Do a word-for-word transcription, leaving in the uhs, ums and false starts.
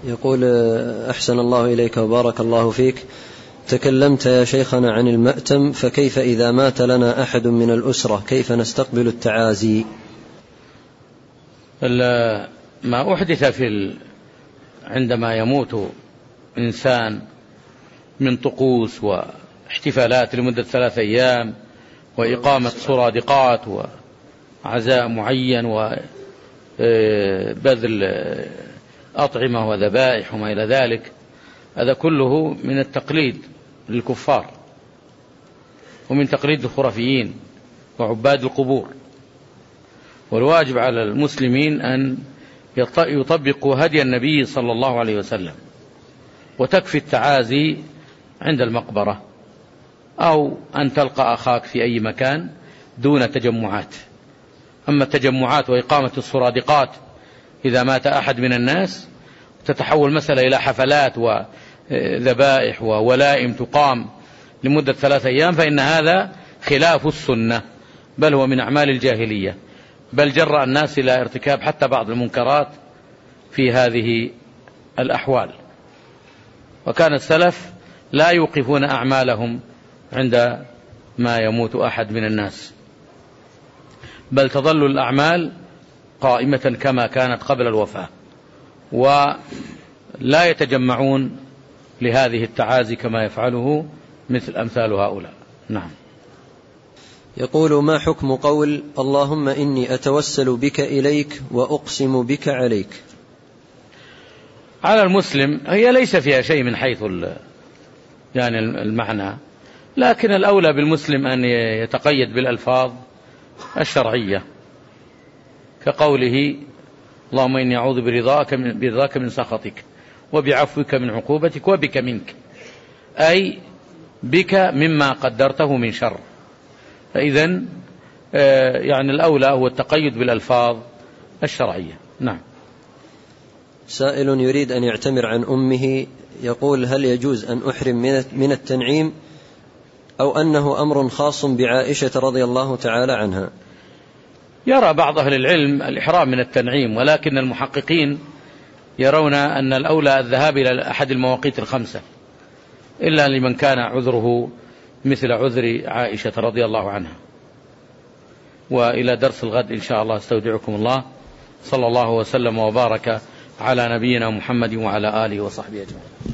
يقول: أحسن الله إليك وبارك الله فيك، تكلمت يا شيخنا عن المأتم، فكيف إذا مات لنا أحد من الأسرة كيف نستقبل التعازي؟ ما أحدث في ال... عندما يموت إنسان من طقوس واحتفالات لمدة ثلاثة أيام وإقامة سرادقات وعزاء معين وبذل أطعمة وذبائح وما إلى ذلك، هذا كله من التقليد للكفار ومن تقليد الخرافيين وعباد القبور. والواجب على المسلمين أن يطبقوا هدي النبي صلى الله عليه وسلم، وتكفي التعازي عند المقبرة أو أن تلقى أخاك في أي مكان دون تجمعات. أما التجمعات وإقامة السرادقات إذا مات أحد من الناس تتحول مسألة إلى حفلات وذبائح وولائم تقام لمدة ثلاثة أيام، فإن هذا خلاف السنة، بل هو من أعمال الجاهلية، بل جرأ الناس إلى ارتكاب حتى بعض المنكرات في هذه الأحوال. وكان السلف لا يوقفون أعمالهم عند ما يموت أحد من الناس، بل تظل الأعمال قائمة كما كانت قبل الوفاة، ولا يتجمعون لهذه التعازي كما يفعله مثل أمثال هؤلاء. نعم. يقول: ما حكم قول اللهم إني أتوسل بك إليك وأقسم بك عليك؟ على المسلم هي ليس فيها شيء من حيث يعني المعنى، لكن الأولى بالمسلم أن يتقيد بالألفاظ الشرعية، كقوله اللهم إني أعوذ برضاك من, برضاك من سخطك وبعفوك من عقوبتك وبك منك، أي بك مما قدرته من شر. فإذن يعني الأولى هو التقيد بالألفاظ الشرعية. نعم. سائل يريد أن يعتمر عن أمه، يقول: هل يجوز أن أحرم من التنعيم أو أنه أمر خاص بعائشة رضي الله تعالى عنها؟ يرى بعض أهل العلم الإحرام من التنعيم، ولكن المحققين يرون أن الأولى الذهاب إلى أحد المواقيت الخمسة، إلا لمن كان عذره مثل عذر عائشة رضي الله عنها. وإلى درس الغد إن شاء الله استودعكم الله، صلى الله وسلم وبارك على نبينا محمد وعلى آله وصحبه أجمعين.